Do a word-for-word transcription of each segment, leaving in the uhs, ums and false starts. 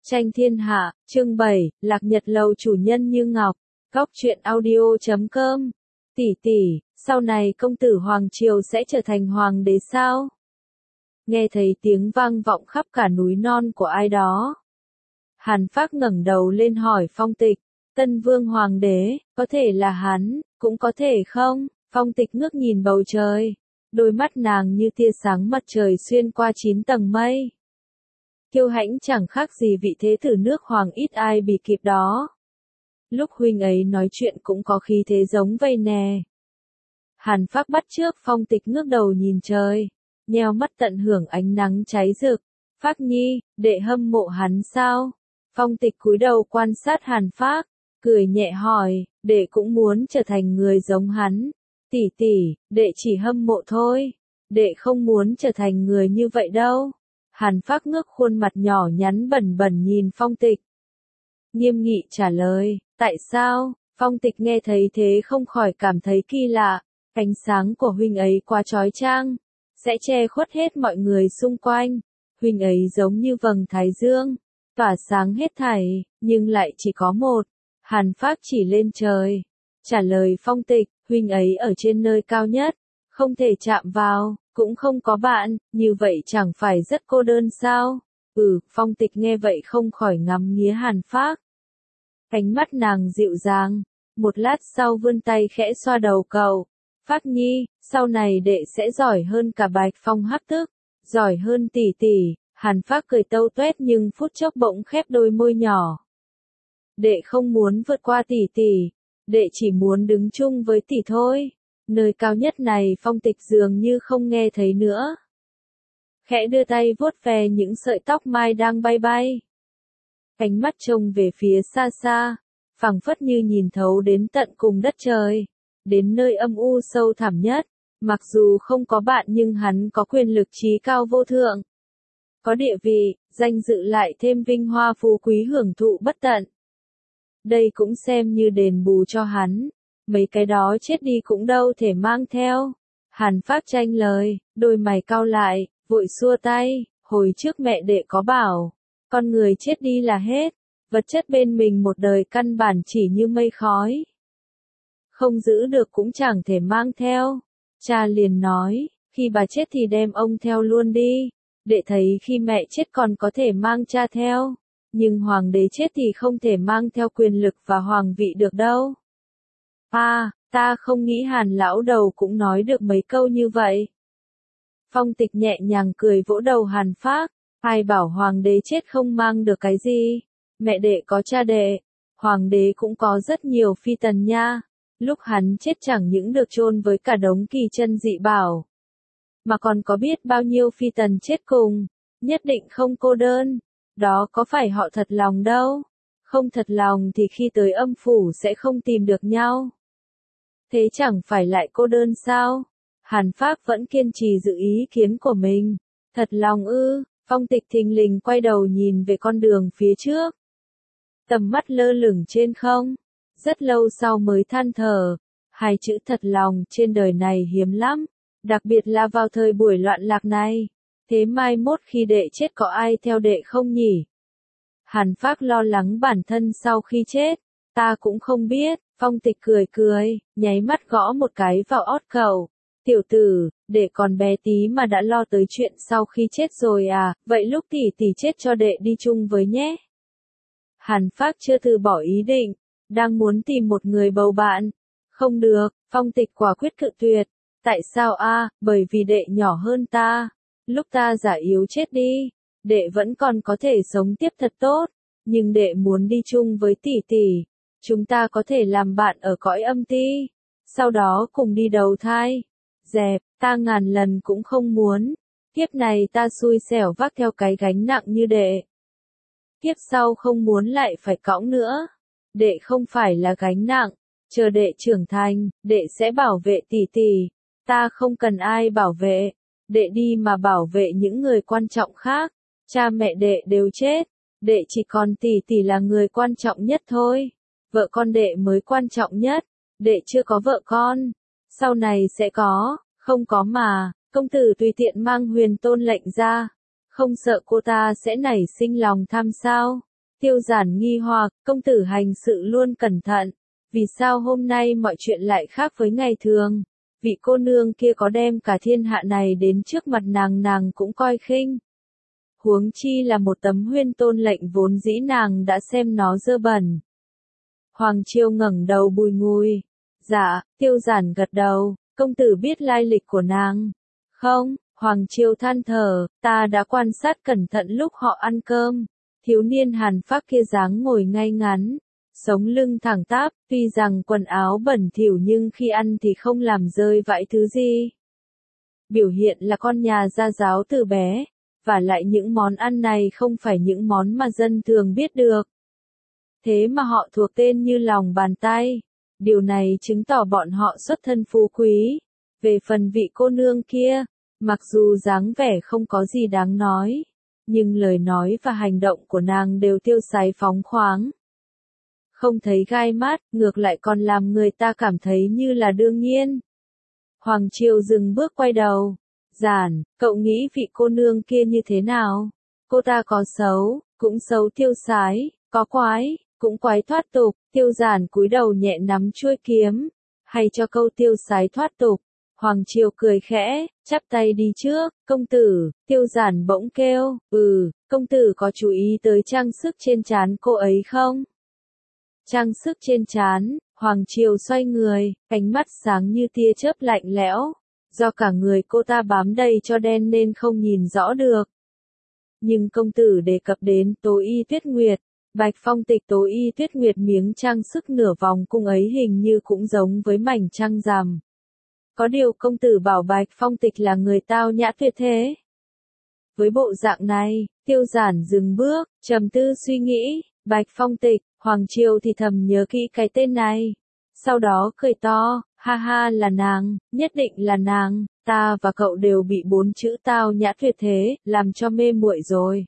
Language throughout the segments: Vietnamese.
Tranh thiên hạ, chương bảy, Lạc Nhật Lầu chủ nhân Như Ngọc, góc truyện audio chấm com. Tỷ tỷ, sau này công tử Hoàng Triều sẽ trở thành hoàng đế sao? Nghe thấy tiếng vang vọng khắp cả núi non của ai đó. Hàn Phác ngẩng đầu lên hỏi Phong Tịch, Tân Vương Hoàng đế, có thể là hắn, cũng có thể không? Phong Tịch ngước nhìn bầu trời, đôi mắt nàng như tia sáng mặt trời xuyên qua chín tầng mây. Kiêu hãnh chẳng khác gì vị thế tử nước Hoàng, ít ai bì kịp đó. Lúc huynh ấy nói chuyện cũng có khí thế giống vậy nè. Hàn Phác bắt chước Phong Tịch ngước đầu nhìn trời, nheo mắt tận hưởng ánh nắng cháy rực. Phác Nhi, đệ hâm mộ hắn sao? Phong Tịch cúi đầu quan sát Hàn Phác, cười nhẹ hỏi, đệ cũng muốn trở thành người giống hắn. Tỷ tỷ, đệ chỉ hâm mộ thôi, đệ không muốn trở thành người như vậy đâu. Hàn Phác ngước khuôn mặt nhỏ nhắn bẩn bẩn nhìn Phong Tịch, nghiêm nghị trả lời, tại sao? Phong Tịch nghe thấy thế không khỏi cảm thấy kỳ lạ, ánh sáng của huynh ấy quá chói chang, sẽ che khuất hết mọi người xung quanh. Huynh ấy giống như vầng thái dương, tỏa sáng hết thảy, nhưng lại chỉ có một. Hàn Phác chỉ lên trời, trả lời Phong Tịch, huynh ấy ở trên nơi cao nhất, không thể chạm vào, cũng không có bạn, như vậy chẳng phải rất cô đơn sao? Ừ, Phong Tịch nghe vậy không khỏi ngắm nghía Hàn Phác. Ánh mắt nàng dịu dàng, một lát sau vươn tay khẽ xoa đầu cậu. Phác Nhi, sau này đệ sẽ giỏi hơn cả Bạch Phong Hắc Tức, giỏi hơn tỷ tỷ. Hàn Phác cười tâu tuét nhưng phút chốc bỗng khép đôi môi nhỏ. Đệ không muốn vượt qua tỷ tỷ, đệ chỉ muốn đứng chung với tỷ thôi. Nơi cao nhất này Phong Tịch dường như không nghe thấy nữa. Khẽ đưa tay vuốt về những sợi tóc mai đang bay bay. Ánh mắt trông về phía xa xa, phảng phất như nhìn thấu đến tận cùng đất trời, đến nơi âm u sâu thẳm nhất. Mặc dù không có bạn nhưng hắn có quyền lực trí cao vô thượng, có địa vị, danh dự lại thêm vinh hoa phú quý hưởng thụ bất tận. Đây cũng xem như đền bù cho hắn, mấy cái đó chết đi cũng đâu thể mang theo. Hàn Phác tranh lời, đôi mày cau lại, vội xua tay, hồi trước mẹ đệ có bảo, con người chết đi là hết, vật chất bên mình một đời căn bản chỉ như mây khói. Không giữ được cũng chẳng thể mang theo. Cha liền nói, khi bà chết thì đem ông theo luôn đi. Đệ thấy khi mẹ chết còn có thể mang cha theo, nhưng hoàng đế chết thì không thể mang theo quyền lực và hoàng vị được đâu. À, ta không nghĩ Hàn lão đầu cũng nói được mấy câu như vậy. Phong Tịch nhẹ nhàng cười vỗ đầu Hàn Phác, ai bảo hoàng đế chết không mang được cái gì, mẹ đệ có cha đệ, hoàng đế cũng có rất nhiều phi tần nha, lúc hắn chết chẳng những được chôn với cả đống kỳ chân dị bảo, mà còn có biết bao nhiêu phi tần chết cùng, nhất định không cô đơn, đó có phải họ thật lòng đâu, không thật lòng thì khi tới âm phủ sẽ không tìm được nhau. Thế chẳng phải lại cô đơn sao? Hàn Phác vẫn kiên trì giữ ý kiến của mình. Thật lòng ư? Phong Tịch thình lình quay đầu nhìn về con đường phía trước. Tầm mắt lơ lửng trên không. Rất lâu sau mới than thở. Hai chữ thật lòng trên đời này hiếm lắm. Đặc biệt là vào thời buổi loạn lạc này. Thế mai mốt khi đệ chết có ai theo đệ không nhỉ? Hàn Phác lo lắng bản thân sau khi chết. Ta cũng không biết. Phong Tịch cười cười, nháy mắt gõ một cái vào ót cậu. Tiểu tử, đệ còn bé tí mà đã lo tới chuyện sau khi chết rồi à, vậy lúc tỷ tỷ chết cho đệ đi chung với nhé. Hàn Phác chưa từ bỏ ý định, đang muốn tìm một người bầu bạn. Không được, Phong Tịch quả quyết cự tuyệt. Tại sao a? À, bởi vì đệ nhỏ hơn ta. Lúc ta già yếu chết đi, đệ vẫn còn có thể sống tiếp thật tốt, nhưng đệ muốn đi chung với tỷ tỷ. Chúng ta có thể làm bạn ở cõi âm ti, sau đó cùng đi đầu thai. Dẹp, ta ngàn lần cũng không muốn. Kiếp này ta xui xẻo vác theo cái gánh nặng như đệ. Kiếp sau không muốn lại phải cõng nữa. Đệ không phải là gánh nặng, chờ đệ trưởng thành, đệ sẽ bảo vệ tỷ tỷ. Ta không cần ai bảo vệ, đệ đi mà bảo vệ những người quan trọng khác. Cha mẹ đệ đều chết, đệ chỉ còn tỷ tỷ là người quan trọng nhất thôi. Vợ con đệ mới quan trọng nhất, đệ chưa có vợ con, sau này sẽ có, không có mà, công tử tùy tiện mang Huyền Tôn lệnh ra, không sợ cô ta sẽ nảy sinh lòng tham sao? Tiêu Giản nghi hoặc, công tử hành sự luôn cẩn thận, vì sao hôm nay mọi chuyện lại khác với ngày thường? Vị cô nương kia có đem cả thiên hạ này đến trước mặt nàng nàng cũng coi khinh. Huống chi là một tấm huyên tôn lệnh vốn dĩ nàng đã xem nó dơ bẩn. Hoàng Chiêu ngẩng đầu bùi ngùi. Dạ, Tiêu Giản gật đầu, công tử biết lai lịch của nàng. Không, Hoàng Chiêu than thở, ta đã quan sát cẩn thận lúc họ ăn cơm. Thiếu niên hàn phác kia dáng ngồi ngay ngắn, sống lưng thẳng tắp, tuy rằng quần áo bẩn thỉu nhưng khi ăn thì không làm rơi vãi thứ gì. Biểu hiện là con nhà gia giáo từ bé, và lại những món ăn này không phải những món mà dân thường biết được. Thế mà họ thuộc tên như lòng bàn tay. Điều này chứng tỏ bọn họ xuất thân phú quý. Về phần vị cô nương kia, mặc dù dáng vẻ không có gì đáng nói, nhưng lời nói và hành động của nàng đều tiêu sái phóng khoáng. Không thấy gai mắt, ngược lại còn làm người ta cảm thấy như là đương nhiên. Hoàng Chiêu dừng bước quay đầu. Giản, cậu nghĩ vị cô nương kia như thế nào? Cô ta có xấu, cũng xấu tiêu sái, có quái, cũng quái thoát tục. Tiêu Giản cúi đầu nhẹ nắm chuôi kiếm, hay cho câu tiêu sái thoát tục. Hoàng Chiêu cười khẽ, chắp tay đi trước, công tử. Tiêu Giản bỗng kêu, ừ, công tử có chú ý tới trang sức trên trán cô ấy không? Trang sức trên trán. Hoàng Chiêu xoay người, ánh mắt sáng như tia chớp lạnh lẽo. Do cả người cô ta bám đầy cho đen nên không nhìn rõ được. Nhưng công tử đề cập đến Tố Y Tuyết Nguyệt, Bạch Phong Tịch Tố Y Tuyết Nguyệt miếng trang sức nửa vòng cung ấy hình như cũng giống với mảnh trăng rằm. Có điều công tử bảo Bạch Phong Tịch là người tao nhã tuyệt thế. Với bộ dạng này, Tiêu Giản dừng bước, trầm tư suy nghĩ, Bạch Phong Tịch, Hoàng Chiêu thì thầm nhớ kỹ cái tên này. Sau đó cười to, ha ha là nàng, nhất định là nàng, ta và cậu đều bị bốn chữ tao nhã tuyệt thế, làm cho mê muội rồi.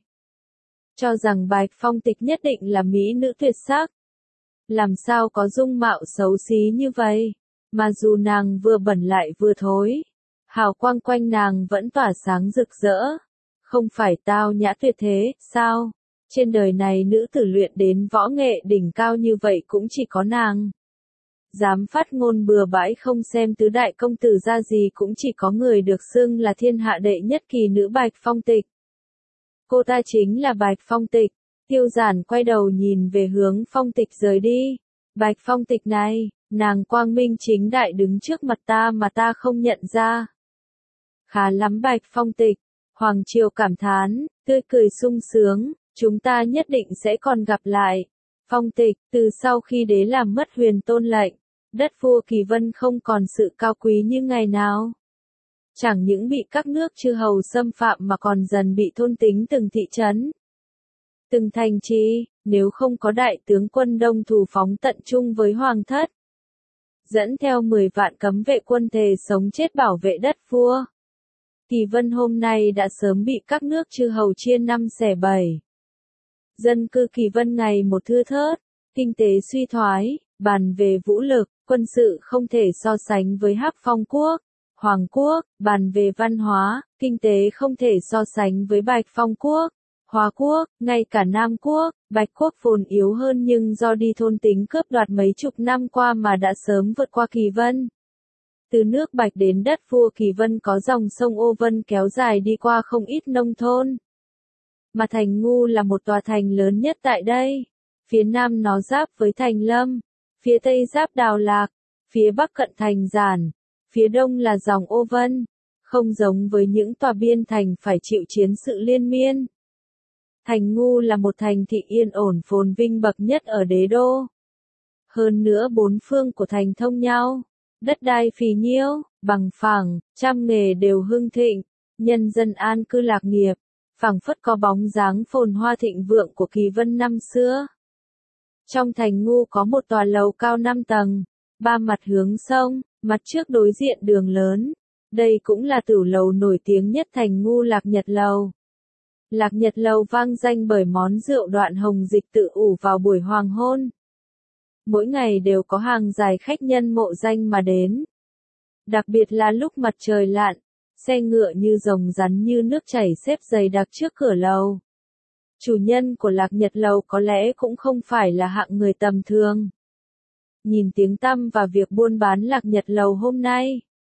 Cho rằng Bạch Phong Tịch nhất định là mỹ nữ tuyệt sắc. Làm sao có dung mạo xấu xí như vậy, mà dù nàng vừa bẩn lại vừa thối, hào quang quanh nàng vẫn tỏa sáng rực rỡ. Không phải tao nhã tuyệt thế, sao? Trên đời này nữ tử luyện đến võ nghệ đỉnh cao như vậy cũng chỉ có nàng. Dám phát ngôn bừa bãi không xem tứ đại công tử ra gì cũng chỉ có người được xưng là thiên hạ đệ nhất kỳ nữ Bạch Phong Tịch. Cô ta chính là Bạch Phong Tịch. Tiêu Giản quay đầu nhìn về hướng Phong Tịch rời đi. Bạch Phong Tịch này, nàng quang minh chính đại đứng trước mặt ta mà ta không nhận ra. Khá lắm Bạch Phong Tịch. Hoàng Chiêu cảm thán, tươi cười sung sướng, chúng ta nhất định sẽ còn gặp lại. Phong Tịch, từ sau khi đế làm mất huyền tôn lệnh, đất vua Kỳ Vân không còn sự cao quý như ngày nào. Chẳng những bị các nước chư hầu xâm phạm mà còn dần bị thôn tính từng thị trấn, từng thành trì, nếu không có đại tướng quân đông thủ phóng tận chung với hoàng thất, dẫn theo mười vạn cấm vệ quân thề sống chết bảo vệ đất vua, Kỳ Vân hôm nay đã sớm bị các nước chư hầu chia năm xẻ bảy. Dân cư Kỳ Vân ngày một thưa thớt, kinh tế suy thoái, bàn về vũ lực, quân sự không thể so sánh với Hắc Phong quốc, Hoàng quốc, bàn về văn hóa, kinh tế không thể so sánh với Bạch Phong quốc, Hoa quốc, ngay cả Nam quốc, Bạch quốc phồn yếu hơn nhưng do đi thôn tính cướp đoạt mấy chục năm qua mà đã sớm vượt qua Kỳ Vân. Từ nước Bạch đến đất vua Kỳ Vân có dòng sông Ô Vân kéo dài đi qua không ít nông thôn. Mà thành Ngu là một tòa thành lớn nhất tại đây. Phía nam nó giáp với thành Lâm, phía tây giáp Đào Lạc, phía bắc cận thành Giản, phía đông là dòng Ô Vân. Không giống với những tòa biên thành phải chịu chiến sự liên miên. Thành Ngu là một thành thị yên ổn phồn vinh bậc nhất ở đế đô. Hơn nữa bốn phương của thành thông nhau, đất đai phì nhiêu, bằng phẳng, trăm nghề đều hưng thịnh, nhân dân an cư lạc nghiệp, phảng phất có bóng dáng phồn hoa thịnh vượng của Kỳ Vân năm xưa. Trong thành Ngu có một tòa lầu cao năm tầng, ba mặt hướng sông, mặt trước đối diện đường lớn. Đây cũng là tửu lầu nổi tiếng nhất thành Ngu Lạc Nhật Lầu. Lạc Nhật Lầu vang danh bởi món rượu Đoạn Hồng Dịch tự ủ vào buổi hoàng hôn. Mỗi ngày đều có hàng dài khách nhân mộ danh mà đến. Đặc biệt là lúc mặt trời lặn, xe ngựa như rồng rắn như nước chảy xếp dày đặc trước cửa lầu. Chủ nhân của Lạc Nhật Lầu có lẽ cũng không phải là hạng người tầm thường. Nhìn tiếng tăm và việc buôn bán Lạc Nhật Lầu hôm nay,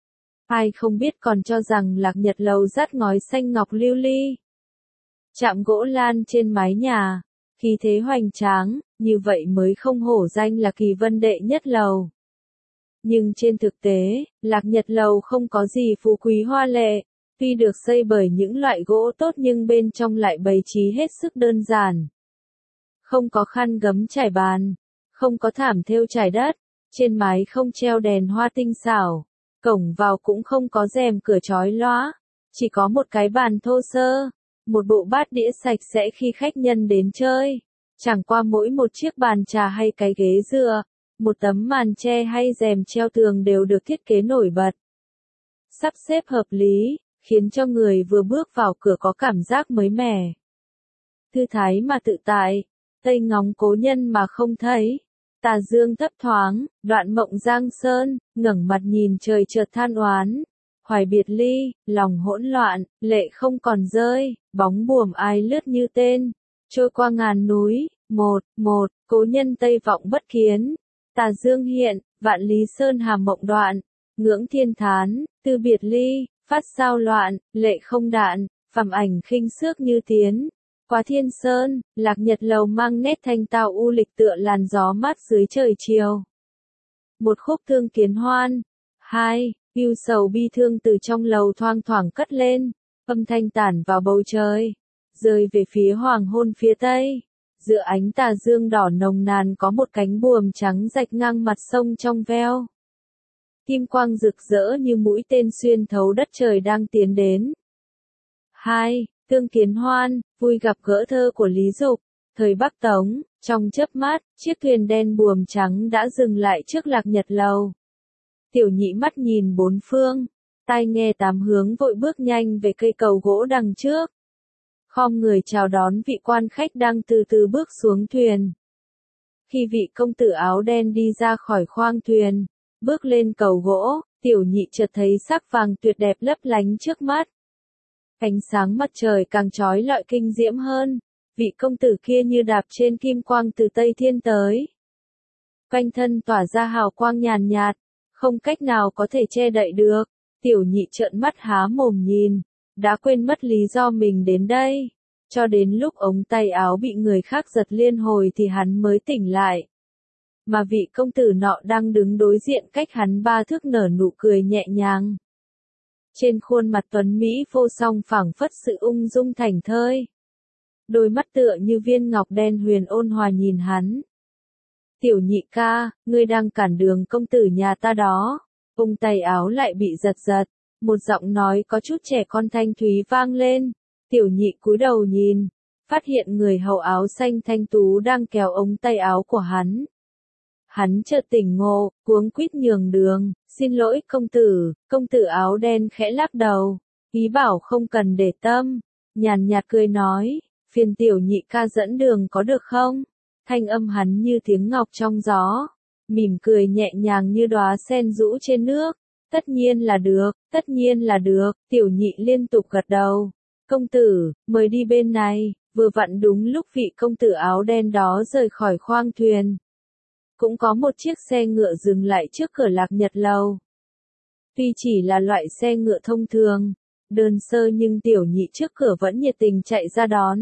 ai không biết còn cho rằng Lạc Nhật Lầu dát ngói xanh ngọc lưu ly, chạm gỗ lan trên mái nhà, khí thế hoành tráng, như vậy mới không hổ danh là kỳ vân đệ nhất lầu. Nhưng trên thực tế, Lạc Nhật Lầu không có gì phú quý hoa lệ, tuy được xây bởi những loại gỗ tốt nhưng bên trong lại bày trí hết sức đơn giản. Không có khăn gấm trải bàn, không có thảm thêu trải đất, trên mái không treo đèn hoa tinh xảo, cổng vào cũng không có rèm cửa chói lóa, chỉ có một cái bàn thô sơ, một bộ bát đĩa sạch sẽ khi khách nhân đến chơi. Chẳng qua mỗi một chiếc bàn trà hay cái ghế dựa, một tấm màn che hay rèm treo tường đều được thiết kế nổi bật, sắp xếp hợp lý, khiến cho người vừa bước vào cửa có cảm giác mới mẻ, thư thái mà tự tại. Tây ngóng cố nhân mà không thấy, tà dương thấp thoáng, đoạn mộng giang sơn, ngẩng mặt nhìn trời chợt than oán. Hoài biệt ly, lòng hỗn loạn, lệ không còn rơi, bóng buồm ai lướt như tên, trôi qua ngàn núi, một, một, cố nhân Tây vọng bất kiến, tà dương hiện, vạn lý sơn hà mộng đoạn, ngưỡng thiên thán, tư biệt ly, phát sao loạn, lệ không đạn, phàm ảnh khinh xước như tiến. Qua thiên sơn, Lạc Nhật Lầu mang nét thanh tao u lịch tựa làn gió mát dưới trời chiều. Một khúc thương kiến hoan. Hai, ưu sầu bi thương từ trong lầu thoang thoảng cất lên, âm thanh tản vào bầu trời, rơi về phía hoàng hôn phía tây. Giữa ánh tà dương đỏ nồng nàn có một cánh buồm trắng rạch ngang mặt sông trong veo. Kim quang rực rỡ như mũi tên xuyên thấu đất trời đang tiến đến. Hai, Tương kiến hoan, vui gặp gỡ thơ của Lý Dục. Thời Bắc Tống, trong chớp mắt, chiếc thuyền đen buồm trắng đã dừng lại trước Lạc Nhật Lầu. Tiểu Nhị mắt nhìn bốn phương, tai nghe tám hướng vội bước nhanh về cây cầu gỗ đằng trước. Khom người chào đón vị quan khách đang từ từ bước xuống thuyền. Khi vị công tử áo đen đi ra khỏi khoang thuyền, bước lên cầu gỗ, Tiểu Nhị chợt thấy sắc vàng tuyệt đẹp lấp lánh trước mắt. Ánh sáng mặt trời càng chói lọi kinh diễm hơn, vị công tử kia như đạp trên kim quang từ Tây Thiên tới. Quanh thân tỏa ra hào quang nhàn nhạt, không cách nào có thể che đậy được. Tiểu Nhị trợn mắt há mồm nhìn, đã quên mất lý do mình đến đây. Cho đến lúc ống tay áo bị người khác giật liên hồi thì hắn mới tỉnh lại. Mà vị công tử nọ đang đứng đối diện cách hắn ba thước nở nụ cười nhẹ nhàng. Trên khuôn mặt tuấn Mỹ vô song phảng phất sự ung dung thảnh thơi. Đôi mắt tựa như viên ngọc đen huyền ôn hòa nhìn hắn. Tiểu Nhị ca, ngươi đang cản đường công tử nhà ta đó. Ung tay áo lại bị giật giật, một giọng nói có chút trẻ con thanh thúy vang lên. Tiểu Nhị cúi đầu nhìn, phát hiện người hầu áo xanh thanh tú đang kéo ống tay áo của hắn. Hắn chợt tỉnh ngộ, cuống quýt nhường đường, xin lỗi công tử. Công tử áo đen khẽ lắc đầu, ý bảo không cần để tâm, nhàn nhạt cười nói, phiền Tiểu Nhị ca dẫn đường có được không? Thanh âm hắn như tiếng ngọc trong gió, mỉm cười nhẹ nhàng như đóa sen rũ trên nước. Tất nhiên là được, tất nhiên là được. Tiểu Nhị liên tục gật đầu. Công tử, mời đi bên này. Vừa vặn đúng lúc vị công tử áo đen đó rời khỏi khoang thuyền, cũng có một chiếc xe ngựa dừng lại trước cửa Lạc Nhật Lầu. Tuy chỉ là loại xe ngựa thông thường, đơn sơ nhưng Tiểu Nhị trước cửa vẫn nhiệt tình chạy ra đón.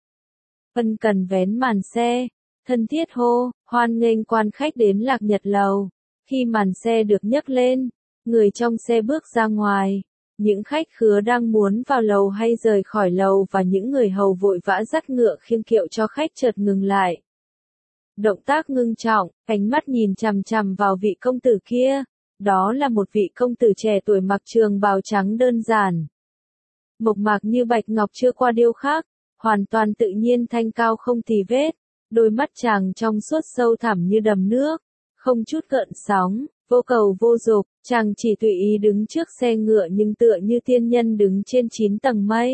Ân cần vén màn xe, thân thiết hô, hoan nghênh quan khách đến Lạc Nhật Lầu. Khi màn xe được nhấc lên, người trong xe bước ra ngoài. Những khách khứa đang muốn vào lầu hay rời khỏi lầu và những người hầu vội vã dắt ngựa khiêng kiệu cho khách chợt ngừng lại. Động tác ngưng trọng, ánh mắt nhìn chằm chằm vào vị công tử kia. Đó là một vị công tử trẻ tuổi mặc trường bào trắng đơn giản, mộc mạc như bạch ngọc chưa qua điêu khắc, hoàn toàn tự nhiên thanh cao không tì vết. Đôi mắt chàng trong suốt sâu thẳm như đầm nước, không chút gợn sóng, vô cầu vô dục. Chàng chỉ tùy ý đứng trước xe ngựa nhưng tựa như tiên nhân đứng trên chín tầng mây.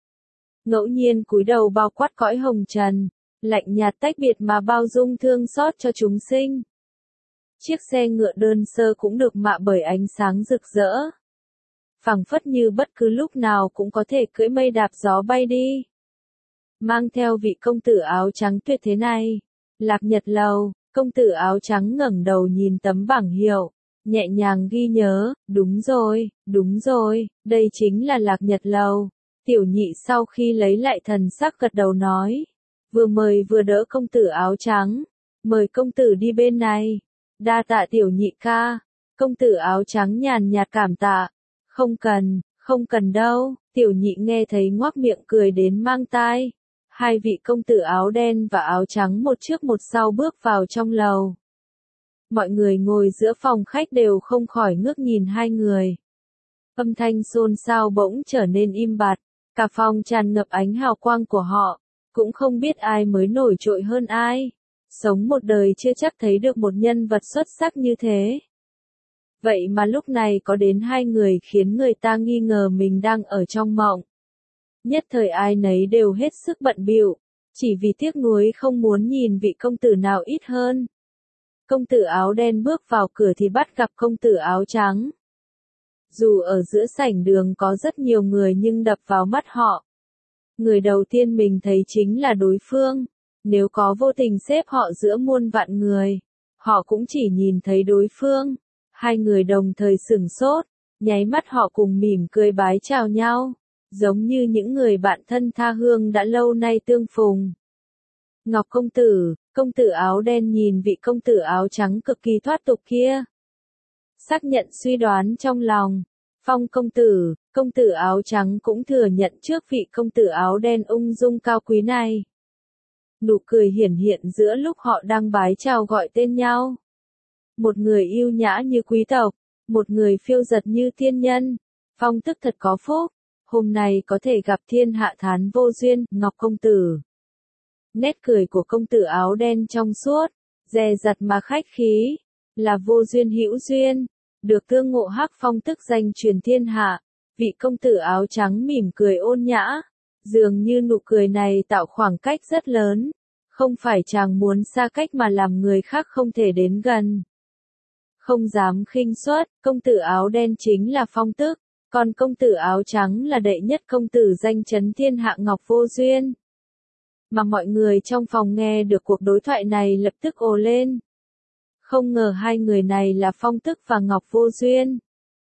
Ngẫu nhiên cúi đầu bao quát cõi hồng trần, lạnh nhạt tách biệt mà bao dung thương xót cho chúng sinh. Chiếc xe ngựa đơn sơ cũng được mạ bởi ánh sáng rực rỡ, phảng phất như bất cứ lúc nào cũng có thể cưỡi mây đạp gió bay đi. mang theo vị công tử áo trắng tuyệt thế này. Lạc Nhật Lầu, công tử áo trắng ngẩng đầu nhìn tấm bảng hiệu, nhẹ nhàng ghi nhớ, đúng rồi, đúng rồi, đây chính là Lạc Nhật Lầu. Tiểu nhị sau khi lấy lại thần sắc gật đầu nói, vừa mời vừa đỡ công tử áo trắng, mời công tử đi bên này. Đa tạ tiểu nhị ca. Công tử áo trắng nhàn nhạt cảm tạ, không cần, không cần đâu. Tiểu nhị nghe thấy ngoác miệng cười đến mang tai. Hai vị công tử áo đen và áo trắng một trước một sau bước vào trong lầu. Mọi người ngồi giữa phòng khách đều không khỏi ngước nhìn hai người. Âm thanh xôn xao bỗng trở nên im bặt, cả phòng tràn ngập ánh hào quang của họ, cũng không biết ai mới nổi trội hơn ai. Sống một đời chưa chắc thấy được một nhân vật xuất sắc như thế. Vậy mà lúc này có đến hai người khiến người ta nghi ngờ mình đang ở trong mộng. Nhất thời ai nấy đều hết sức bận bịu, chỉ vì tiếc nuối không muốn nhìn vị công tử nào ít hơn. Công tử áo đen bước vào cửa thì bắt gặp công tử áo trắng. Dù ở giữa sảnh đường có rất nhiều người nhưng đập vào mắt họ. Người đầu tiên mình thấy chính là đối phương. Nếu có vô tình xếp họ giữa muôn vạn người, họ cũng chỉ nhìn thấy đối phương. Hai người đồng thời sửng sốt, nháy mắt họ cùng mỉm cười bái chào nhau, giống như những người bạn thân tha hương đã lâu nay tương phùng. Ngọc công tử, công tử áo đen nhìn vị công tử áo trắng cực kỳ thoát tục kia. Xác nhận suy đoán trong lòng, Phong công tử, công tử áo trắng cũng thừa nhận trước vị công tử áo đen ung dung cao quý này. Nụ cười hiển hiện giữa lúc họ đang bái chào gọi tên nhau. Một người yêu nhã như quý tộc, một người phiêu giật như tiên nhân. Phong tức thật có phúc, hôm nay có thể gặp thiên hạ thán vô duyên, Ngọc công tử. Nét cười của công tử áo đen trong suốt, dè dặt mà khách khí, là vô duyên hữu duyên, được tương ngộ hắc phong tức danh truyền thiên hạ. Vị công tử áo trắng mỉm cười ôn nhã, dường như nụ cười này tạo khoảng cách rất lớn, không phải chàng muốn xa cách mà làm người khác không thể đến gần. Không dám khinh suất, công tử áo đen chính là Phong tức, còn công tử áo trắng là đệ nhất công tử danh chấn thiên hạ Ngọc Vô Duyên. Mà mọi người trong phòng nghe được cuộc đối thoại này lập tức ồ lên. Không ngờ hai người này là Phong tức và Ngọc Vô Duyên.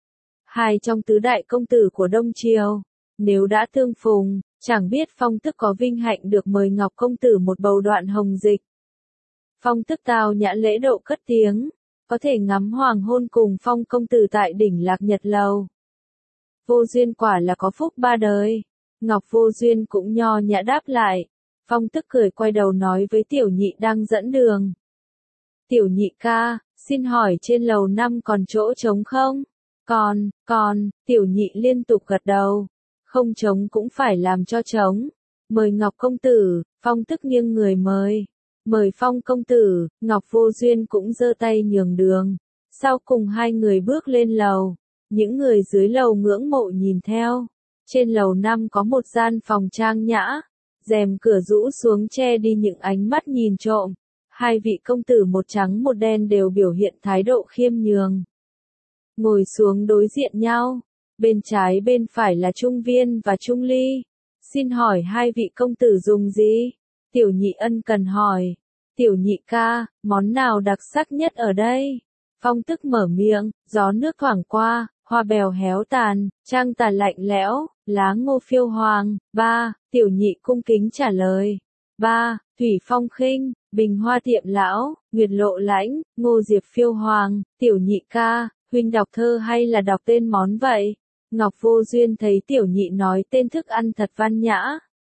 Hai trong tứ đại công tử của Đông Triều, nếu đã tương phùng, chẳng biết Phong tức có vinh hạnh được mời Ngọc công tử một bầu đoạn hồng dịch. Phong tức tao nhã lễ độ cất tiếng, có thể ngắm hoàng hôn cùng Phong công tử tại đỉnh Lạc Nhật Lầu. Vô Duyên quả là có phúc ba đời. Ngọc Vô Duyên cũng nho nhã đáp lại. Phong tức cười quay đầu nói với tiểu nhị đang dẫn đường. Tiểu nhị ca, xin hỏi trên lầu năm còn chỗ trống không? Còn, còn, tiểu nhị liên tục gật đầu. Không trống cũng phải làm cho trống. Mời Ngọc công tử, Phong tức nghiêng người mời. Mời Phong công tử, Ngọc Vô Duyên cũng giơ tay nhường đường. Sau cùng hai người bước lên lầu. Những người dưới lầu ngưỡng mộ nhìn theo. Trên lầu năm có một gian phòng trang nhã. Rèm cửa rũ xuống che đi những ánh mắt nhìn trộm. Hai vị công tử một trắng một đen đều biểu hiện thái độ khiêm nhường. Ngồi xuống đối diện nhau. Bên trái bên phải là Trung Viên và Trung Ly. Xin hỏi hai vị công tử dùng gì? Tiểu nhị ân cần hỏi. Tiểu nhị ca, món nào đặc sắc nhất ở đây? Phong tức mở miệng, gió nước thoảng qua, hoa bèo héo tàn, trăng tà lạnh lẽo, lá ngô phiêu hoàng. Ba, tiểu nhị cung kính trả lời. Ba, thủy phong khinh, bình hoa tiệm lão, nguyệt lộ lãnh, ngô diệp phiêu hoàng. Tiểu nhị ca, huynh đọc thơ hay là đọc tên món vậy? Ngọc Vô Duyên thấy tiểu nhị nói tên thức ăn thật văn nhã.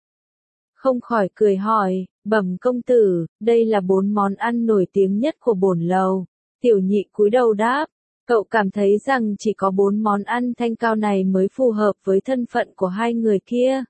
Không khỏi cười hỏi, bẩm công tử, đây là bốn món ăn nổi tiếng nhất của bổn lầu. Tiểu nhị cúi đầu đáp, cậu cảm thấy rằng chỉ có bốn món ăn thanh cao này mới phù hợp với thân phận của hai người kia.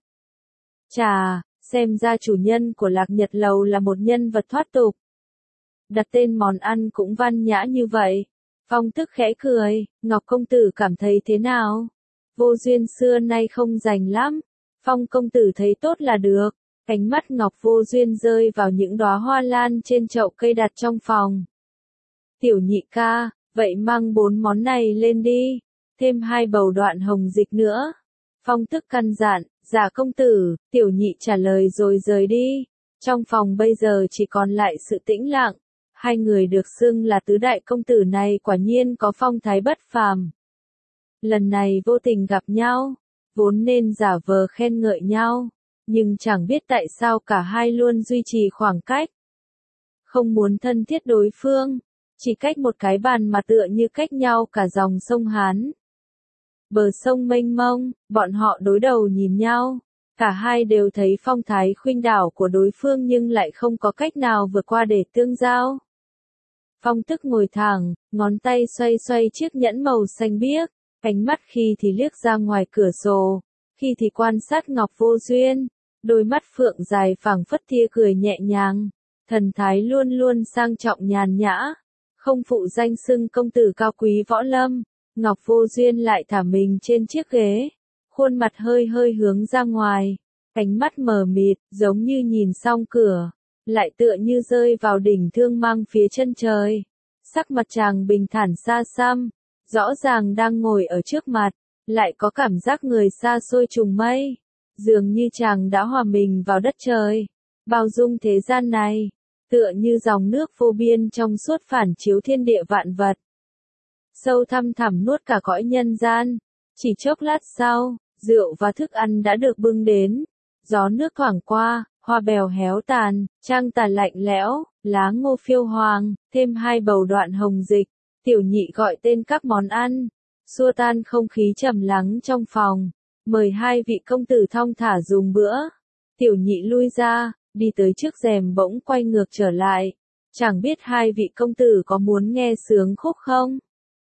Chà, xem ra chủ nhân của Lạc Nhật Lầu là một nhân vật thoát tục. Đặt tên món ăn cũng văn nhã như vậy. Phong tức khẽ cười, Ngọc công tử cảm thấy thế nào? Vô Duyên xưa nay không rành lắm. Phong công tử thấy tốt là được. Ánh mắt Ngọc Vô Duyên rơi vào những đóa hoa lan trên chậu cây đặt trong phòng. Tiểu nhị ca, vậy mang bốn món này lên đi. Thêm hai bầu đoạn hồng dịch nữa. Phong tức căn dặn, dạ công tử, tiểu nhị trả lời rồi rời đi. Trong phòng bây giờ chỉ còn lại sự tĩnh lặng. Hai người được xưng là tứ đại công tử này quả nhiên có phong thái bất phàm. Lần này vô tình gặp nhau, vốn nên giả vờ khen ngợi nhau, nhưng chẳng biết tại sao cả hai luôn duy trì khoảng cách. Không muốn thân thiết đối phương, chỉ cách một cái bàn mà tựa như cách nhau cả dòng sông Hán. Bờ sông mênh mông, bọn họ đối đầu nhìn nhau, cả hai đều thấy phong thái khuynh đảo của đối phương nhưng lại không có cách nào vượt qua để tương giao. Phong tức ngồi thẳng, ngón tay xoay xoay chiếc nhẫn màu xanh biếc, ánh mắt khi thì liếc ra ngoài cửa sổ, khi thì quan sát Ngọc Vô Duyên, đôi mắt phượng dài phảng phất tia cười nhẹ nhàng, thần thái luôn luôn sang trọng nhàn nhã, không phụ danh xưng công tử cao quý võ lâm. Ngọc Vô Duyên lại thả mình trên chiếc ghế, khuôn mặt hơi hơi hướng ra ngoài, ánh mắt mờ mịt, giống như nhìn xong cửa, lại tựa như rơi vào đỉnh thương mang phía chân trời. Sắc mặt chàng bình thản xa xăm, rõ ràng đang ngồi ở trước mặt, lại có cảm giác người xa xôi trùng mây, dường như chàng đã hòa mình vào đất trời, bao dung thế gian này, tựa như dòng nước vô biên trong suốt phản chiếu thiên địa vạn vật. Sâu thăm thẳm nuốt cả cõi nhân gian, chỉ chốc lát sau, rượu và thức ăn đã được bưng đến, gió nước thoảng qua, hoa bèo héo tàn, trăng tà lạnh lẽo, lá ngô phiêu hoàng, thêm hai bầu đoạn hồng dịch, tiểu nhị gọi tên các món ăn, xua tan không khí trầm lắng trong phòng, mời hai vị công tử thong thả dùng bữa. Tiểu nhị lui ra, đi tới trước rèm bỗng quay ngược trở lại, chẳng biết hai vị công tử có muốn nghe sướng khúc không?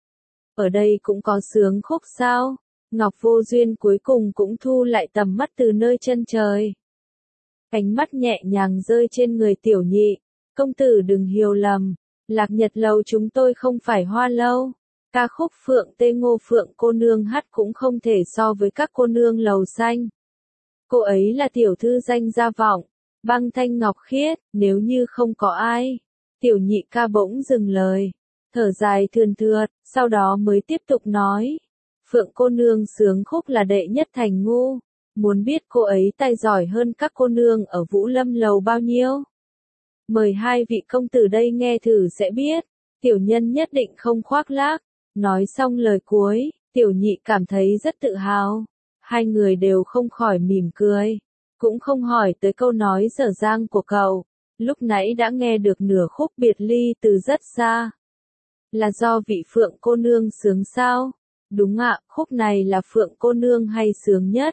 Ở đây cũng có sướng khúc sao? Ngọc Vô Duyên cuối cùng cũng thu lại tầm mắt từ nơi chân trời. Ánh mắt nhẹ nhàng rơi trên người tiểu nhị. Công tử đừng hiểu lầm, Lạc Nhật Lầu chúng tôi không phải hoa lâu. Ca khúc Phượng Tê Ngô Phượng cô nương hát cũng không thể so với các cô nương lầu xanh. Cô ấy là tiểu thư danh gia vọng, băng thanh ngọc khiết, nếu như không có ai. Tiểu nhị ca bỗng dừng lời, thở dài thườn thượt, sau đó mới tiếp tục nói. Phượng cô nương sướng khúc là đệ nhất thành ngu, muốn biết cô ấy tài giỏi hơn các cô nương ở Vũ Lâm Lầu bao nhiêu? Mời hai vị công tử đây nghe thử sẽ biết, tiểu nhân nhất định không khoác lác. Nói xong lời cuối, tiểu nhị cảm thấy rất tự hào, hai người đều không khỏi mỉm cười, cũng không hỏi tới câu nói dở dang của cậu, lúc nãy đã nghe được nửa khúc biệt ly từ rất xa. Là do vị Phượng cô nương sướng sao? Đúng ạ, khúc này là Phượng cô nương hay sướng nhất.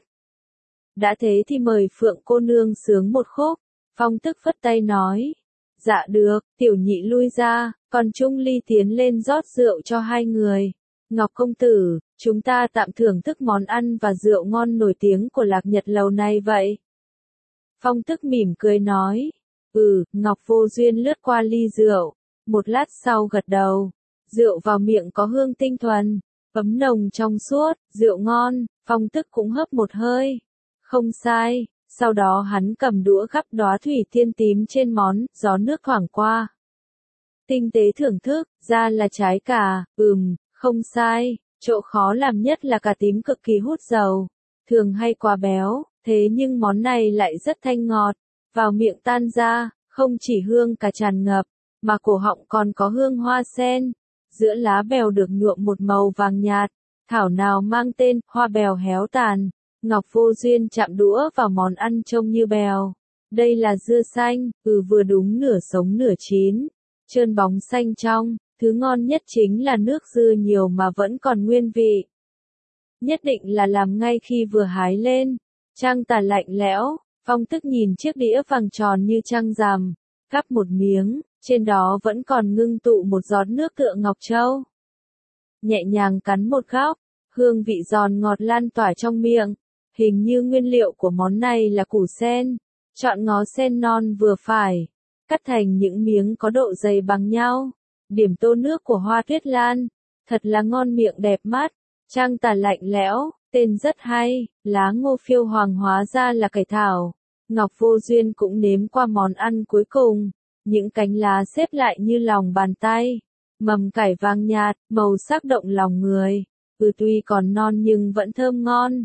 Đã thế thì mời Phượng cô nương sướng một khúc. Phong tức phất tay nói. Dạ được, tiểu nhị lui ra, còn Trung Ly tiến lên rót rượu cho hai người. Ngọc công tử, chúng ta tạm thưởng thức món ăn và rượu ngon nổi tiếng của Lạc Nhật Lầu này vậy. Phong tức mỉm cười nói. Ừ, Ngọc Vô Duyên lướt qua ly rượu, một lát sau gật đầu. Rượu vào miệng có hương tinh thuần, ấm nồng trong suốt, rượu ngon, Phong tức cũng hớp một hơi. Không sai, sau đó hắn cầm đũa gắp đóa thủy tiên tím trên món, gió nước thoảng qua. Tinh tế thưởng thức, ra là trái cà, ừm, không sai, chỗ khó làm nhất là cà tím cực kỳ hút dầu, thường hay quá béo, thế nhưng món này lại rất thanh ngọt, vào miệng tan ra, không chỉ hương cà tràn ngập, mà cổ họng còn có hương hoa sen. Giữa lá bèo được nhuộm một màu vàng nhạt, thảo nào mang tên hoa bèo héo tàn. Ngọc Vô Duyên chạm đũa vào món ăn trông như bèo. Đây là dưa xanh, ừ vừa đúng nửa sống nửa chín, trơn bóng xanh trong, thứ ngon nhất chính là nước dưa nhiều mà vẫn còn nguyên vị. Nhất định là làm ngay khi vừa hái lên. Trăng tà lạnh lẽo, Phong tức nhìn chiếc đĩa vàng tròn như trăng rằm, cắp một miếng. Trên đó vẫn còn ngưng tụ một giọt nước tựa ngọc châu. Nhẹ nhàng cắn một góc, hương vị giòn ngọt lan tỏa trong miệng. Hình như nguyên liệu của món này là củ sen. Chọn ngó sen non vừa phải, cắt thành những miếng có độ dày bằng nhau. Điểm tô nước của hoa tuyết lan, thật là ngon miệng đẹp mắt. Trăng tà lạnh lẽo, tên rất hay, lá ngô phiêu hoàng hóa ra là cải thảo. Ngọc Vô Duyên cũng nếm qua món ăn cuối cùng. Những cánh lá xếp lại như lòng bàn tay, mầm cải vàng nhạt, màu sắc động lòng người. Ừ tuy còn non nhưng vẫn thơm ngon.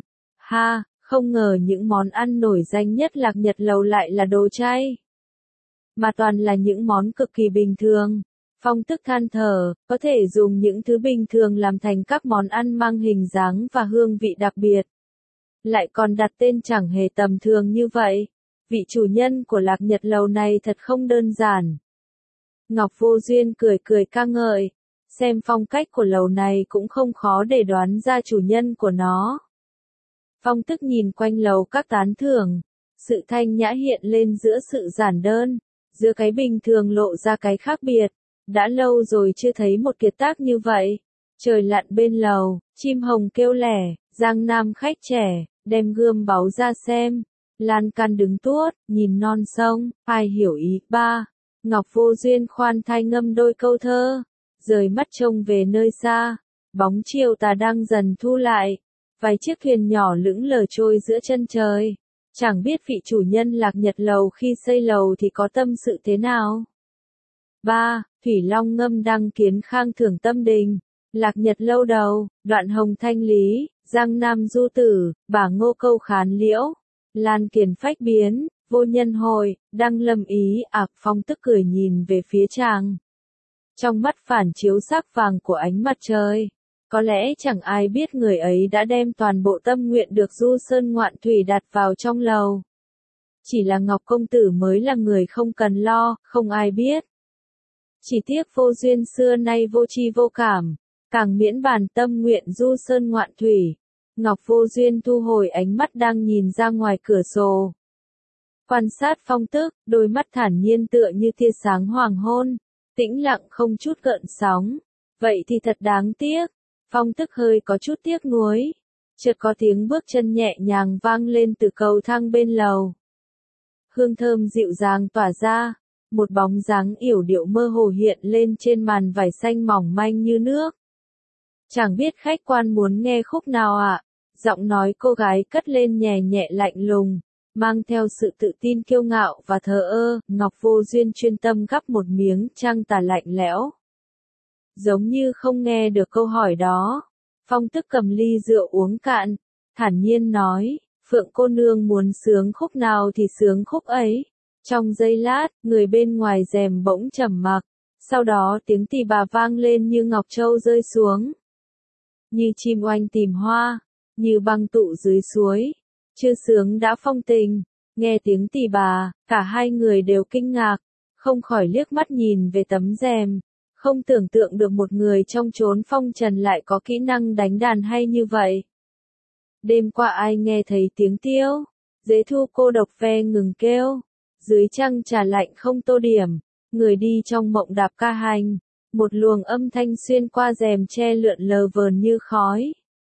Ha, không ngờ những món ăn nổi danh nhất Lạc Nhật Lầu lại là đồ chay. Mà toàn là những món cực kỳ bình thường. Phong Tức than thở, có thể dùng những thứ bình thường làm thành các món ăn mang hình dáng và hương vị đặc biệt. Lại còn đặt tên chẳng hề tầm thường như vậy. Vị chủ nhân của Lạc Nhật Lầu này thật không đơn giản. Ngọc Vô Duyên cười cười ca ngợi. Xem phong cách của lầu này cũng không khó để đoán ra chủ nhân của nó. Phong Tức nhìn quanh lầu các tán thưởng. Sự thanh nhã hiện lên giữa sự giản đơn. Giữa cái bình thường lộ ra cái khác biệt. Đã lâu rồi chưa thấy một kiệt tác như vậy. Trời lặn bên lầu, chim hồng kêu lẻ, Giang Nam khách trẻ, đem gươm báu ra xem. Lan can đứng tuốt, nhìn non sông, ai hiểu ý. Ba. Ngọc Vô Duyên khoan thai ngâm đôi câu thơ. Rời mắt trông về nơi xa. Bóng chiều tà đang dần thu lại. Vài chiếc thuyền nhỏ lững lờ trôi giữa chân trời. Chẳng biết vị chủ nhân Lạc Nhật Lầu khi xây lầu thì có tâm sự thế nào. Ba. Thủy Long ngâm đăng kiến khang thưởng tâm đình. Lạc Nhật Lâu đầu, đoạn hồng thanh lý, Giang Nam du tử, bả ngô câu khán liễu. Lan kiền phách biến, vô nhân hồi, đăng lâm ý ạc. Phong Tức cười nhìn về phía chàng. Trong mắt phản chiếu sắc vàng của ánh mặt trời. Có lẽ chẳng ai biết người ấy đã đem toàn bộ tâm nguyện được du sơn ngoạn thủy đặt vào trong lầu. Chỉ là Ngọc Công Tử mới là người không cần lo, không ai biết. Chỉ tiếc Vô Duyên xưa nay vô tri vô cảm, càng miễn bàn tâm nguyện du sơn ngoạn thủy. Ngọc Vô Duyên thu hồi ánh mắt đang nhìn ra ngoài cửa sổ. Quan sát Phong Tức, đôi mắt thản nhiên tựa như tia sáng hoàng hôn, tĩnh lặng không chút gợn sóng. Vậy thì thật đáng tiếc. Phong Tức hơi có chút tiếc nuối. Chợt có tiếng bước chân nhẹ nhàng vang lên từ cầu thang bên lầu. Hương thơm dịu dàng tỏa ra. Một bóng dáng yểu điệu mơ hồ hiện lên trên màn vải xanh mỏng manh như nước. Chẳng biết khách quan muốn nghe khúc nào ạ? À? Giọng nói cô gái cất lên nhẹ nhẹ lạnh lùng, mang theo sự tự tin kiêu ngạo và thờ ơ. Ngọc Vô Duyên chuyên tâm gắp một miếng trăng tà lạnh lẽo. Giống như không nghe được câu hỏi đó. Phong Tức cầm ly rượu uống cạn, thản nhiên nói, Phượng cô nương muốn sướng khúc nào thì sướng khúc ấy. Trong giây lát, người bên ngoài rèm bỗng trầm mặc, sau đó tiếng tỳ bà vang lên như ngọc châu rơi xuống. Như chim oanh tìm hoa, như băng tụ dưới suối, chưa sướng đã phong tình. Nghe tiếng tỳ bà, cả hai người đều kinh ngạc, không khỏi liếc mắt nhìn về tấm rèm, không tưởng tượng được một người trong chốn phong trần lại có kỹ năng đánh đàn hay như vậy. Đêm qua ai nghe thấy tiếng tiêu, dế thu cô độc ve ngừng kêu. Dưới trăng trà lạnh không tô điểm, người đi trong mộng đạp ca hành, một luồng âm thanh xuyên qua rèm che lượn lờ vờn như khói.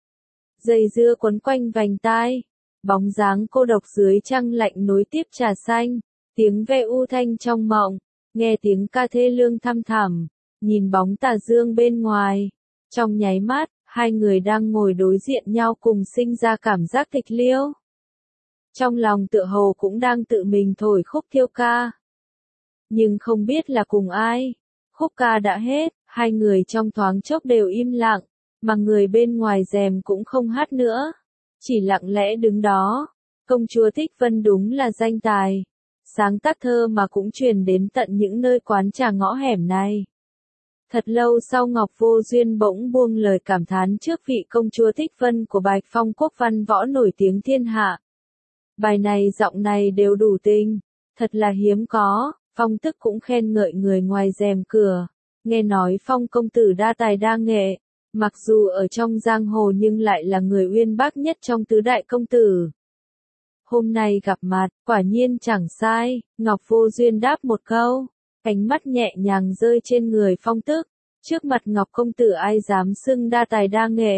Dây dưa quấn quanh vành tai, bóng dáng cô độc dưới trăng lạnh nối tiếp trà xanh, tiếng ve u thanh trong mộng, nghe tiếng ca thê lương thăm thẳm, nhìn bóng tà dương bên ngoài. Trong nháy mắt, hai người đang ngồi đối diện nhau cùng sinh ra cảm giác tịch liêu. Trong lòng tựa hồ cũng đang tự mình thổi khúc thiêu ca. Nhưng không biết là cùng ai. Khúc ca đã hết, hai người trong thoáng chốc đều im lặng, mà người bên ngoài rèm cũng không hát nữa. Chỉ lặng lẽ đứng đó. Công chúa Thích Vân đúng là danh tài. Sáng tác thơ mà cũng truyền đến tận những nơi quán trà ngõ hẻm này. Thật lâu sau Ngọc Vô Duyên bỗng buông lời cảm thán trước vị công chúa Thích Vân của Bạch Phong quốc văn võ nổi tiếng thiên hạ. Bài này giọng này đều đủ tình, thật là hiếm có. Phong Tức cũng khen ngợi người ngoài rèm cửa, nghe nói Phong công tử đa tài đa nghệ, mặc dù ở trong giang hồ nhưng lại là người uyên bác nhất trong tứ đại công tử. Hôm nay gặp mặt, quả nhiên chẳng sai. Ngọc Vô Duyên đáp một câu, ánh mắt nhẹ nhàng rơi trên người Phong Tức. Trước mặt Ngọc công tử ai dám xưng đa tài đa nghệ.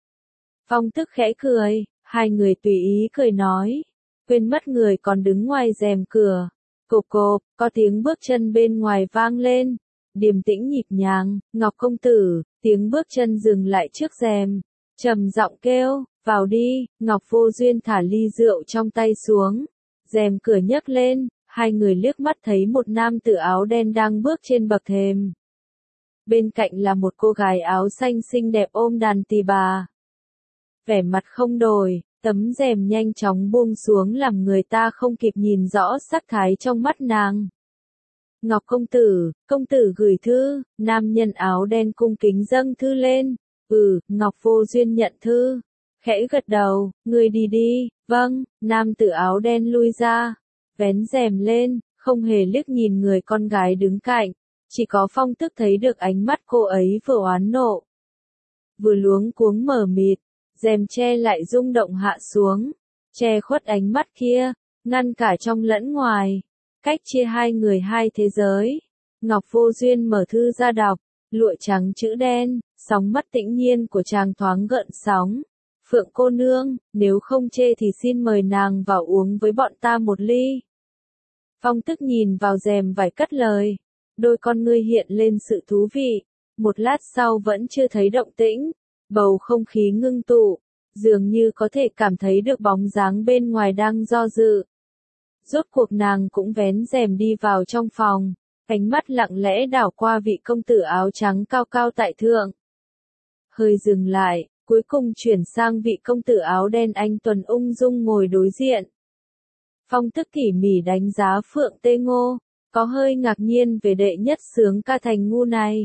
Phong Tức khẽ cười, hai người tùy ý cười nói, quên mất người còn đứng ngoài rèm cửa. Cộp cộp, có tiếng bước chân bên ngoài vang lên, điềm tĩnh nhịp nhàng. Ngọc công tử, tiếng bước chân dừng lại trước rèm, trầm giọng kêu, vào đi. Ngọc Vô Duyên thả ly rượu trong tay xuống, rèm cửa nhấc lên, hai người liếc mắt thấy một nam tử áo đen đang bước trên bậc thềm. Bên cạnh là một cô gái áo xanh xinh đẹp ôm đàn tỳ bà. Vẻ mặt không đổi, Tấm rèm nhanh chóng buông xuống làm người ta không kịp nhìn rõ sắc thái trong mắt nàng. Ngọc công tử, công tử gửi thư, nam nhân áo đen cung kính dâng thư lên. Ừ, Ngọc Vô Duyên nhận thư, khẽ gật đầu, người đi đi, vâng, nam tử áo đen lui ra, vén rèm lên, không hề liếc nhìn người con gái đứng cạnh, chỉ có Phong Tức thấy được ánh mắt cô ấy vừa oán nộ, vừa luống cuống mờ mịt, rèm che lại rung động hạ xuống, che khuất ánh mắt kia, ngăn cả trong lẫn ngoài, cách chia hai người hai thế giới. Ngọc Vô Duyên mở thư ra đọc, lụa trắng chữ đen, sóng mắt tĩnh nhiên của chàng thoáng gợn sóng. Phượng cô nương, nếu không chê thì xin mời nàng vào uống với bọn ta một ly. Phong Tức nhìn vào rèm vải cất lời, đôi con ngươi hiện lên sự thú vị, một lát sau vẫn chưa thấy động tĩnh, bầu không khí ngưng tụ, dường như có thể cảm thấy được bóng dáng bên ngoài đang do dự. Rốt cuộc nàng cũng vén rèm đi vào trong phòng, ánh mắt lặng lẽ đảo qua vị công tử áo trắng cao cao tại thượng. Hơi dừng lại, cuối cùng chuyển sang vị công tử áo đen anh tuấn ung dung ngồi đối diện. Phong Tức tỉ mỉ đánh giá Phượng Tê Ngô, có hơi ngạc nhiên về đệ nhất xướng ca thành ngu này.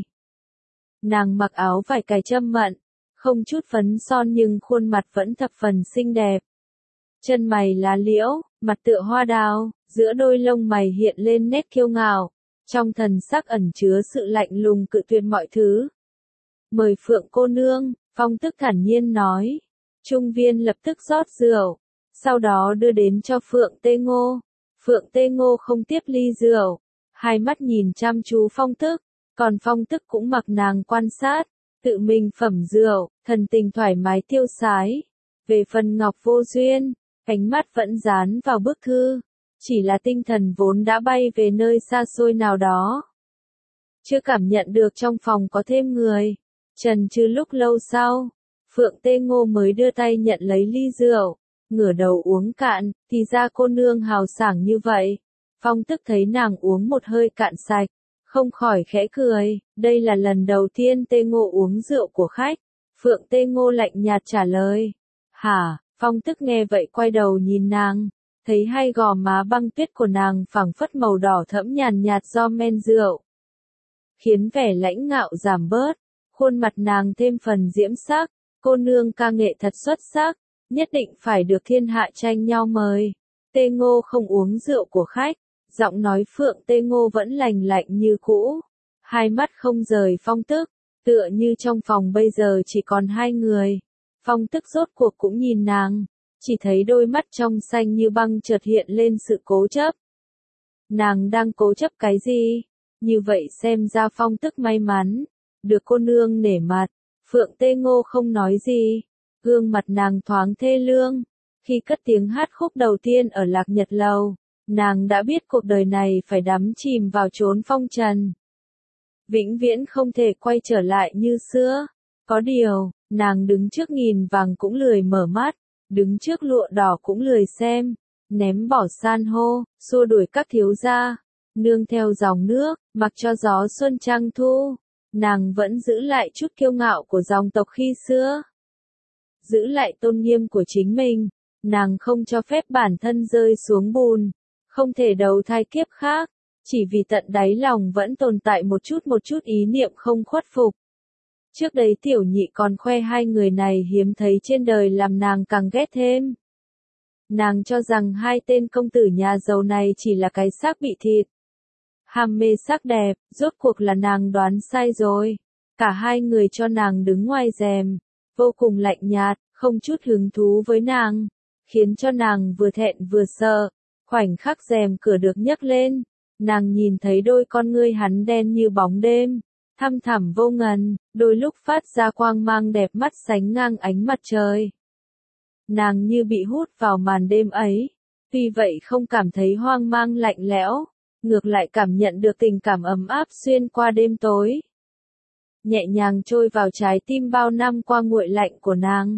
Nàng mặc áo vải cài châm mận, không chút phấn son nhưng khuôn mặt vẫn thập phần xinh đẹp. Chân mày lá liễu, mặt tựa hoa đào, giữa đôi lông mày hiện lên nét kiêu ngạo, trong thần sắc ẩn chứa sự lạnh lùng cự tuyệt mọi thứ. Mời Phượng cô nương, Phong Tức thản nhiên nói. Trung viên lập tức rót rượu, sau đó đưa đến cho Phượng Tê Ngô. Phượng Tê Ngô không tiếp ly rượu, hai mắt nhìn chăm chú Phong Tức, còn Phong Tức cũng mặc nàng quan sát, tự mình phẩm rượu, thần tình thoải mái tiêu sái. Về phần Ngọc Vô Duyên, ánh mắt vẫn dán vào bức thư, chỉ là tinh thần vốn đã bay về nơi xa xôi nào đó. Chưa cảm nhận được trong phòng có thêm người, chần chừ lúc lâu sau, Phượng Tê Ngô mới đưa tay nhận lấy ly rượu, ngửa đầu uống cạn, thì ra cô nương hào sảng như vậy. Phong Tức thấy nàng uống một hơi cạn sạch, không khỏi khẽ cười, đây là lần đầu tiên Tê Ngô uống rượu của khách. Phượng Tê Ngô lạnh nhạt trả lời. Hả? Phong Tức nghe vậy quay đầu nhìn nàng, thấy hai gò má băng tuyết của nàng phảng phất màu đỏ thẫm nhàn nhạt do men rượu, khiến vẻ lãnh ngạo giảm bớt, khuôn mặt nàng thêm phần diễm sắc, cô nương ca nghệ thật xuất sắc, nhất định phải được thiên hạ tranh nhau mời. Tê Ngô không uống rượu của khách, giọng nói Phượng Tê Ngô vẫn lành lạnh như cũ, hai mắt không rời Phong Tức, tựa như trong phòng bây giờ chỉ còn hai người. Phong Tức rốt cuộc cũng nhìn nàng, chỉ thấy đôi mắt trong xanh như băng chợt hiện lên sự cố chấp. Nàng đang cố chấp cái gì? Như vậy xem ra Phong Tức may mắn, được cô nương nể mặt. Phượng Tê Ngô không nói gì, gương mặt nàng thoáng thê lương. Khi cất tiếng hát khúc đầu tiên ở Lạc Nhật Lầu, nàng đã biết cuộc đời này phải đắm chìm vào chốn phong trần, vĩnh viễn không thể quay trở lại như xưa. Có điều, nàng đứng trước nghìn vàng cũng lười mở mắt, đứng trước lụa đỏ cũng lười xem, ném bỏ san hô, xua đuổi các thiếu gia, nương theo dòng nước, mặc cho gió xuân trăng thu. Nàng vẫn giữ lại chút kiêu ngạo của dòng tộc khi xưa, giữ lại tôn nghiêm của chính mình. Nàng không cho phép bản thân rơi xuống bùn, không thể đầu thai kiếp khác, chỉ vì tận đáy lòng vẫn tồn tại một chút một chút ý niệm không khuất phục. Trước đấy tiểu nhị còn khoe hai người này hiếm thấy trên đời làm nàng càng ghét thêm. Nàng cho rằng hai tên công tử nhà giàu này chỉ là cái xác bị thịt, ham mê sắc đẹp, rốt cuộc là nàng đoán sai rồi. Cả hai người cho nàng đứng ngoài rèm, vô cùng lạnh nhạt, không chút hứng thú với nàng, khiến cho nàng vừa thẹn vừa sợ. Khoảnh khắc rèm cửa được nhấc lên, nàng nhìn thấy đôi con ngươi hắn đen như bóng đêm, thăm thẳm vô ngần, đôi lúc phát ra quang mang đẹp mắt sánh ngang ánh mặt trời. Nàng như bị hút vào màn đêm ấy, tuy vậy không cảm thấy hoang mang lạnh lẽo, ngược lại cảm nhận được tình cảm ấm áp xuyên qua đêm tối, nhẹ nhàng trôi vào trái tim bao năm qua nguội lạnh của nàng.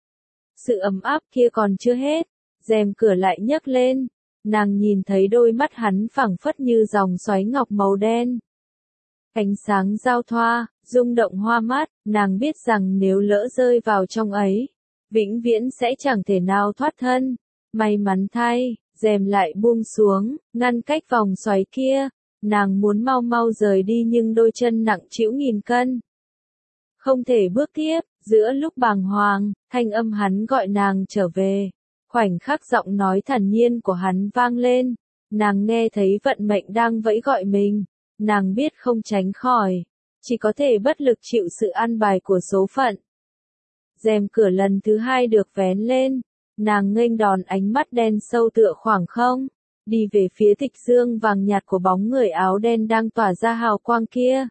Sự ấm áp kia còn chưa hết, rèm cửa lại nhấc lên, nàng nhìn thấy đôi mắt hắn phảng phất như dòng xoáy ngọc màu đen. Ánh sáng giao thoa, rung động hoa mắt, nàng biết rằng nếu lỡ rơi vào trong ấy, vĩnh viễn sẽ chẳng thể nào thoát thân. May mắn thay, rèm lại buông xuống, ngăn cách vòng xoáy kia. Nàng muốn mau mau rời đi nhưng đôi chân nặng trĩu nghìn cân. Không thể bước tiếp, giữa lúc bàng hoàng, thanh âm hắn gọi nàng trở về. Khoảnh khắc giọng nói thản nhiên của hắn vang lên. Nàng nghe thấy vận mệnh đang vẫy gọi mình. Nàng biết không tránh khỏi. Chỉ có thể bất lực chịu sự an bài của số phận. Rèm cửa lần thứ hai được vén lên. Nàng nghênh đòn ánh mắt đen sâu tựa khoảng không. Đi về phía tịch dương vàng nhạt của bóng người áo đen đang tỏa ra hào quang kia.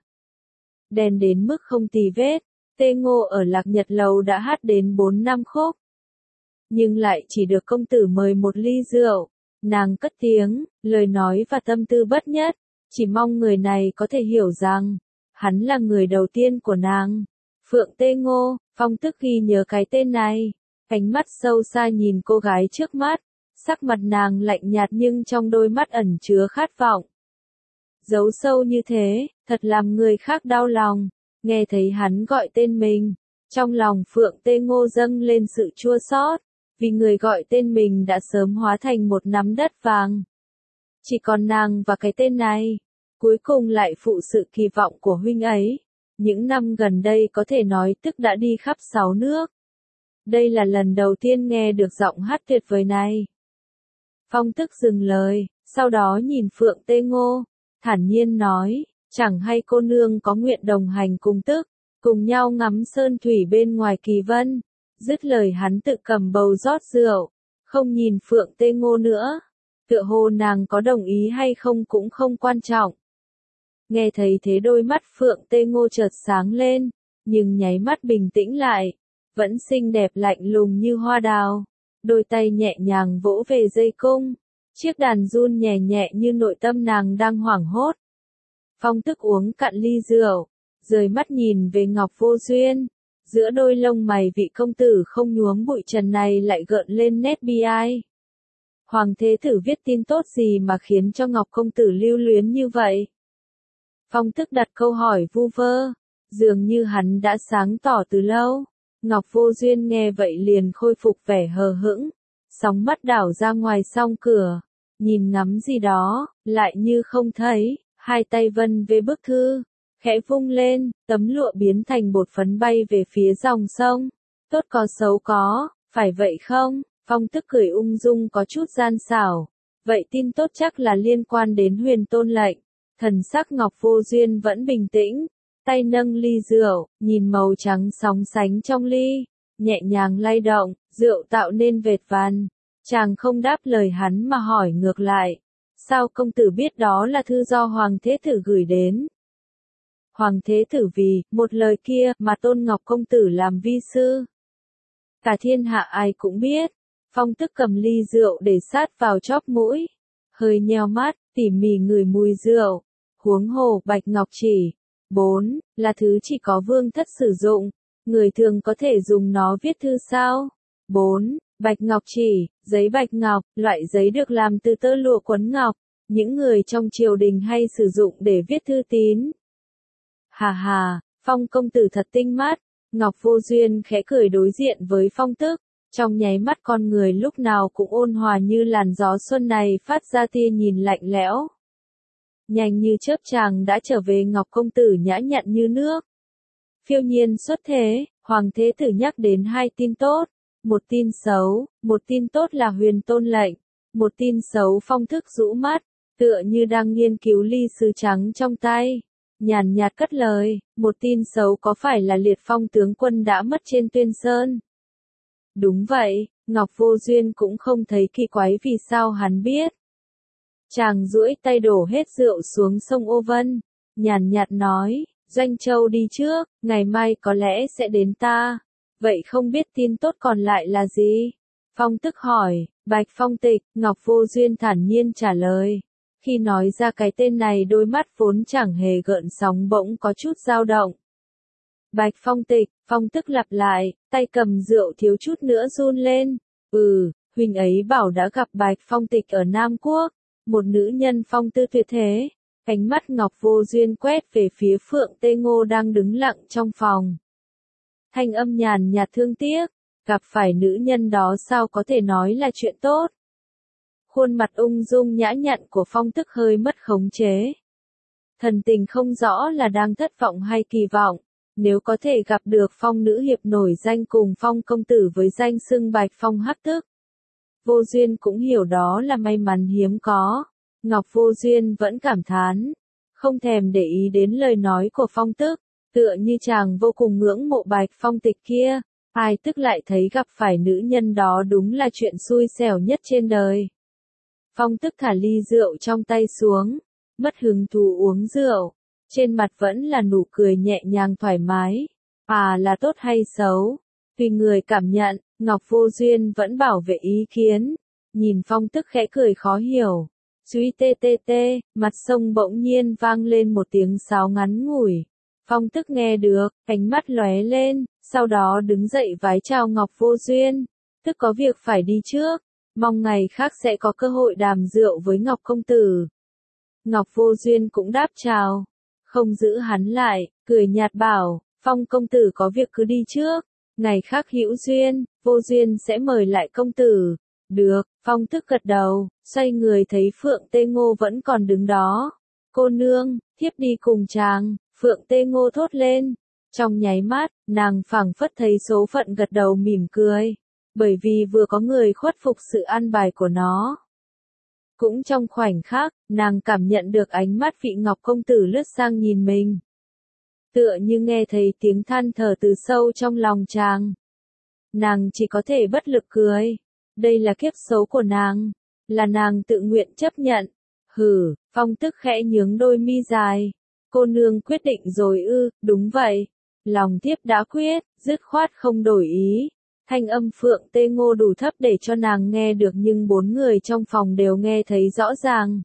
Đen đến mức không tì vết. Tê Ngô ở Lạc Nhật Lầu đã hát đến bốn năm khúc. Nhưng lại chỉ được công tử mời một ly rượu. Nàng cất tiếng, lời nói và tâm tư bất nhất. Chỉ mong người này có thể hiểu rằng, hắn là người đầu tiên của nàng. Phượng Tê Ngô, Phong Tức ghi nhớ cái tên này. Ánh mắt sâu xa nhìn cô gái trước mắt. Sắc mặt nàng lạnh nhạt nhưng trong đôi mắt ẩn chứa khát vọng. Giấu sâu như thế, thật làm người khác đau lòng. Nghe thấy hắn gọi tên mình. Trong lòng Phượng Tê Ngô dâng lên sự chua xót. Vì người gọi tên mình đã sớm hóa thành một nắm đất vàng. Chỉ còn nàng và cái tên này. Cuối cùng lại phụ sự kỳ vọng của huynh ấy. Những năm gần đây có thể nói tức đã đi khắp sáu nước. Đây là lần đầu tiên nghe được giọng hát tuyệt vời này. Phong Tức dừng lời, sau đó nhìn Phượng Tê Ngô, thản nhiên nói, chẳng hay cô nương có nguyện đồng hành cùng Tức, cùng nhau ngắm sơn thủy bên ngoài kỳ vân. Dứt lời hắn tự cầm bầu rót rượu, không nhìn Phượng Tê Ngô nữa. Tựa hồ nàng có đồng ý hay không cũng không quan trọng. Nghe thấy thế đôi mắt Phượng Tê Ngô chợt sáng lên, nhưng nháy mắt bình tĩnh lại, vẫn xinh đẹp lạnh lùng như hoa đào. Đôi tay nhẹ nhàng vỗ về dây cung, chiếc đàn run nhẹ nhẹ như nội tâm nàng đang hoảng hốt. Phong Tức uống cạn ly rượu, rời mắt nhìn về Ngọc Vô Duyên, giữa đôi lông mày vị công tử không nhuốm bụi trần này lại gợn lên nét bi ai. Hoàng thế tử viết tin tốt gì mà khiến cho Ngọc công tử lưu luyến như vậy? Phong Tức đặt câu hỏi vu vơ, dường như hắn đã sáng tỏ từ lâu. Ngọc Vô Duyên nghe vậy liền khôi phục vẻ hờ hững, sóng mắt đảo ra ngoài song cửa, nhìn ngắm gì đó, lại như không thấy, hai tay vân về bức thư, khẽ vung lên, tấm lụa biến thành bột phấn bay về phía dòng sông. Tốt có xấu có, phải vậy không? Phong Tức cười ung dung có chút gian xảo. Vậy tin tốt chắc là liên quan đến Huyền Tôn lệnh. Thần sắc Ngọc Vô Duyên vẫn bình tĩnh. Tay nâng ly rượu, nhìn màu trắng sóng sánh trong ly, nhẹ nhàng lay động, rượu tạo nên vệt vằn. Chàng không đáp lời hắn mà hỏi ngược lại. Sao công tử biết đó là thư do Hoàng Thế Tử gửi đến? Hoàng Thế Tử vì, một lời kia, mà tôn Ngọc công tử làm vi sư. Cả thiên hạ ai cũng biết. Phong Tức cầm ly rượu để sát vào chóp mũi. Hơi nheo mắt, tỉ mỉ ngửi mùi rượu. Huống hồ bạch ngọc chỉ. bốn. Là thứ chỉ có vương thất sử dụng. Người thường có thể dùng nó viết thư sao? bốn. Bạch ngọc chỉ, giấy bạch ngọc, loại giấy được làm từ tơ lụa quấn ngọc. Những người trong triều đình hay sử dụng để viết thư tín. Hà hà, Phong công tử thật tinh mắt. Ngọc Vô Duyên khẽ cười đối diện với Phong Tức. Trong nháy mắt con người lúc nào cũng ôn hòa như làn gió xuân này phát ra tia nhìn lạnh lẽo. Nhanh như chớp chàng đã trở về Ngọc công tử nhã nhặn như nước. Phiêu nhiên xuất thế, Hoàng Thế Tử nhắc đến hai tin tốt. Một tin xấu, một tin tốt là Huyền Tôn lệnh. Một tin xấu Phong Thức rũ mắt, tựa như đang nghiên cứu ly sứ trắng trong tay. Nhàn nhạt cất lời, một tin xấu có phải là Liệt Phong tướng quân đã mất trên Tuyên Sơn? Đúng vậy, Ngọc Vô Duyên cũng không thấy kỳ quái vì sao hắn biết. Chàng duỗi tay đổ hết rượu xuống sông Ô Vân, nhàn nhạt nói, Doanh Châu đi trước, ngày mai có lẽ sẽ đến ta. Vậy không biết tin tốt còn lại là gì? Phong Tức hỏi, Bạch Phong Tịch, Ngọc Vô Duyên thản nhiên trả lời. Khi nói ra cái tên này đôi mắt vốn chẳng hề gợn sóng bỗng có chút dao động. Bạch Phong Tịch, Phong Tức lặp lại, tay cầm rượu thiếu chút nữa run lên. Ừ, huynh ấy bảo đã gặp Bạch Phong Tịch ở Nam Quốc, một nữ nhân phong tư tuyệt thế. Ánh mắt Ngọc Vô Duyên quét về phía Phượng Tê Ngô đang đứng lặng trong phòng. Thanh âm nhàn nhạt thương tiếc, gặp phải nữ nhân đó sao có thể nói là chuyện tốt. Khuôn mặt ung dung nhã nhặn của Phong Tức hơi mất khống chế. Thần tình không rõ là đang thất vọng hay kỳ vọng, nếu có thể gặp được Phong nữ hiệp nổi danh cùng Phong công tử với danh xưng Bạch Phong Hắc Tức. Vô Duyên cũng hiểu đó là may mắn hiếm có. Ngọc Vô Duyên vẫn cảm thán, không thèm để ý đến lời nói của Phong Tức, tựa như chàng vô cùng ngưỡng mộ Bạch Phong Tịch kia, ai tức lại thấy gặp phải nữ nhân đó đúng là chuyện xui xẻo nhất trên đời. Phong Tức thả ly rượu trong tay xuống, mất hứng thú uống rượu, trên mặt vẫn là nụ cười nhẹ nhàng thoải mái. À là tốt hay xấu, tùy người cảm nhận, Ngọc Vô Duyên vẫn bảo vệ ý kiến, nhìn Phong Tức khẽ cười khó hiểu. Suy tê tê tê, mặt sông bỗng nhiên vang lên một tiếng sáo ngắn ngủi. Phong Tức nghe được, ánh mắt lóe lên, sau đó đứng dậy vái chào Ngọc Vô Duyên. Tức có việc phải đi trước, mong ngày khác sẽ có cơ hội đàm rượu với Ngọc công tử. Ngọc Vô Duyên cũng đáp chào, không giữ hắn lại, cười nhạt bảo, Phong công tử có việc cứ đi trước, ngày khác hữu duyên, Vô Duyên sẽ mời lại công tử. Được, Phong Tức gật đầu, xoay người thấy Phượng Tê Ngô vẫn còn đứng đó. Cô nương, thiếp đi cùng chàng, Phượng Tê Ngô thốt lên. Trong nháy mắt, nàng phảng phất thấy số phận gật đầu mỉm cười, bởi vì vừa có người khuất phục sự an bài của nó. Cũng trong khoảnh khắc, nàng cảm nhận được ánh mắt vị Ngọc công tử lướt sang nhìn mình. Tựa như nghe thấy tiếng than thở từ sâu trong lòng chàng. Nàng chỉ có thể bất lực cười. Đây là kiếp xấu của nàng, là nàng tự nguyện chấp nhận. Hừ, Phong Tức khẽ nhướng đôi mi dài. Cô nương quyết định rồi ư, đúng vậy. Lòng thiếp đã quyết, dứt khoát không đổi ý. Thanh âm Phượng Tê Ngô đủ thấp để cho nàng nghe được nhưng bốn người trong phòng đều nghe thấy rõ ràng.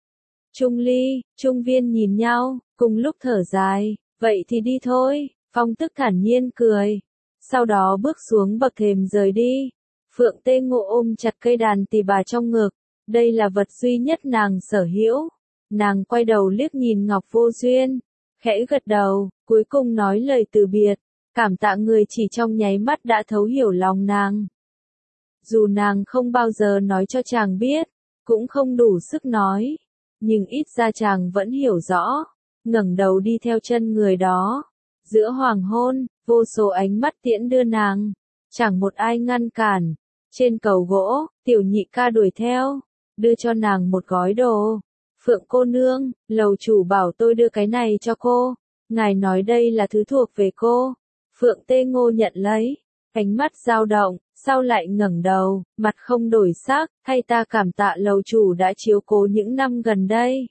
Trung Ly, Trung Viên nhìn nhau, cùng lúc thở dài, vậy thì đi thôi, Phong Tức thản nhiên cười. Sau đó bước xuống bậc thềm rời đi. Phượng Tê Ngô ôm chặt cây đàn tỳ bà trong ngực, đây là vật duy nhất nàng sở hữu. Nàng quay đầu liếc nhìn Ngọc Vô Duyên, khẽ gật đầu, cuối cùng nói lời từ biệt, cảm tạ người chỉ trong nháy mắt đã thấu hiểu lòng nàng. Dù nàng không bao giờ nói cho chàng biết, cũng không đủ sức nói, nhưng ít ra chàng vẫn hiểu rõ, ngẩng đầu đi theo chân người đó. Giữa hoàng hôn, vô số ánh mắt tiễn đưa nàng, chẳng một ai ngăn cản. Trên cầu gỗ, tiểu nhị ca đuổi theo, đưa cho nàng một gói đồ. Phượng cô nương, lầu chủ bảo tôi đưa cái này cho cô, ngài nói đây là thứ thuộc về cô. Phượng Tê Ngô nhận lấy, ánh mắt dao động, sau lại ngẩng đầu, mặt không đổi sắc, thay ta cảm tạ lầu chủ đã chiếu cố những năm gần đây.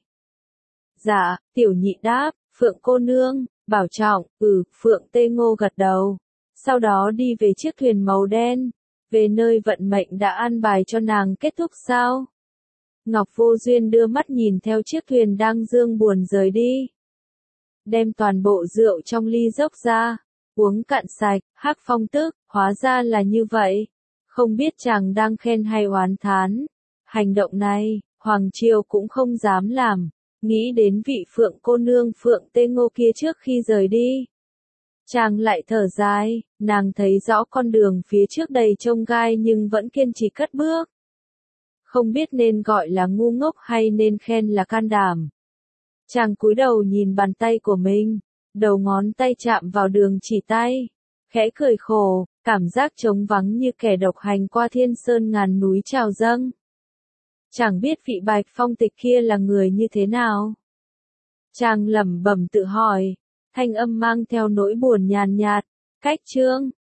Dạ, tiểu nhị đáp, Phượng cô nương, bảo trọng, ừ, Phượng Tê Ngô gật đầu. Sau đó đi về chiếc thuyền màu đen, về nơi vận mệnh đã an bài cho nàng kết thúc sao? Ngọc Vô Duyên đưa mắt nhìn theo chiếc thuyền đang dương buồn rời đi. Đem toàn bộ rượu trong ly dốc ra, uống cạn sạch, Hắc Phong Tức, hóa ra là như vậy. Không biết chàng đang khen hay oán thán. Hành động này, Hoàng Triều cũng không dám làm. Nghĩ đến vị Phượng cô nương Phượng Tê Ngô kia trước khi rời đi. Chàng lại thở dài, nàng thấy rõ con đường phía trước đầy chông gai nhưng vẫn kiên trì cất bước. Không biết nên gọi là ngu ngốc hay nên khen là can đảm. Chàng cúi đầu nhìn bàn tay của mình, đầu ngón tay chạm vào đường chỉ tay, khẽ cười khổ, cảm giác trống vắng như kẻ độc hành qua thiên sơn ngàn núi trào dâng. Chẳng biết vị Bạch Phong Tịch kia là người như thế nào. Chàng lẩm bẩm tự hỏi, thanh âm mang theo nỗi buồn nhàn nhạt, cách chương.